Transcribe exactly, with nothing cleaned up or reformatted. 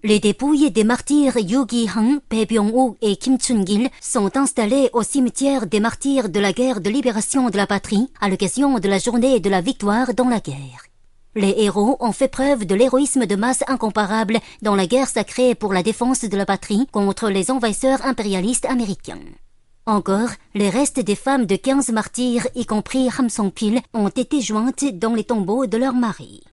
Les dépouilles des martyrs Yu Gi-hang, Bae Byung-wook et Kim Chun-gil sont installées au cimetière des martyrs de la guerre de libération de la patrie à l'occasion de la journée de la victoire dans la guerre. Les héros ont fait preuve de l'héroïsme de masse incomparable dans la guerre sacrée pour la défense de la patrie contre les envahisseurs impérialistes américains. Encore, les restes des femmes de quinze martyrs, y compris Ham Song-pil, ont été jointes dans les tombeaux de leurs maris.